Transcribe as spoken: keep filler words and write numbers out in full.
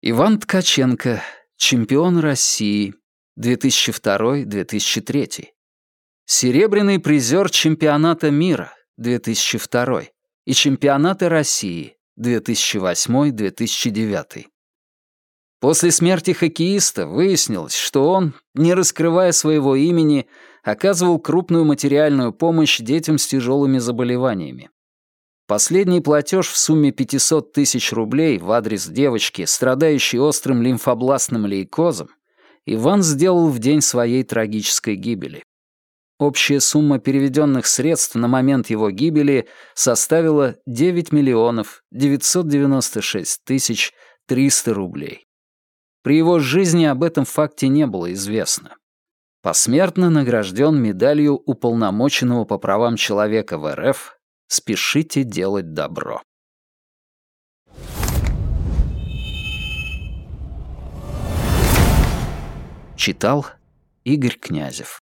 Иван Ткаченко, чемпион России, две тысячи второй — две тысячи третий. Серебряный призер чемпионата мира, две тысячи второй, и чемпионата России, две тысячи восьмой — две тысячи девятый. После смерти хоккеиста выяснилось, что он, не раскрывая своего имени, оказывал крупную материальную помощь детям с тяжелыми заболеваниями. Последний платеж в сумме пятьсот тысяч рублей в адрес девочки, страдающей острым лимфобластным лейкозом, Иван сделал в день своей трагической гибели. Общая сумма переведенных средств на момент его гибели составила девять миллионов девятьсот девяносто шесть тысяч триста рублей. При его жизни об этом факте не было известно. Посмертно награжден медалью уполномоченного по правам человека в эр эф «Спешите делать добро». Читал Игорь Князев.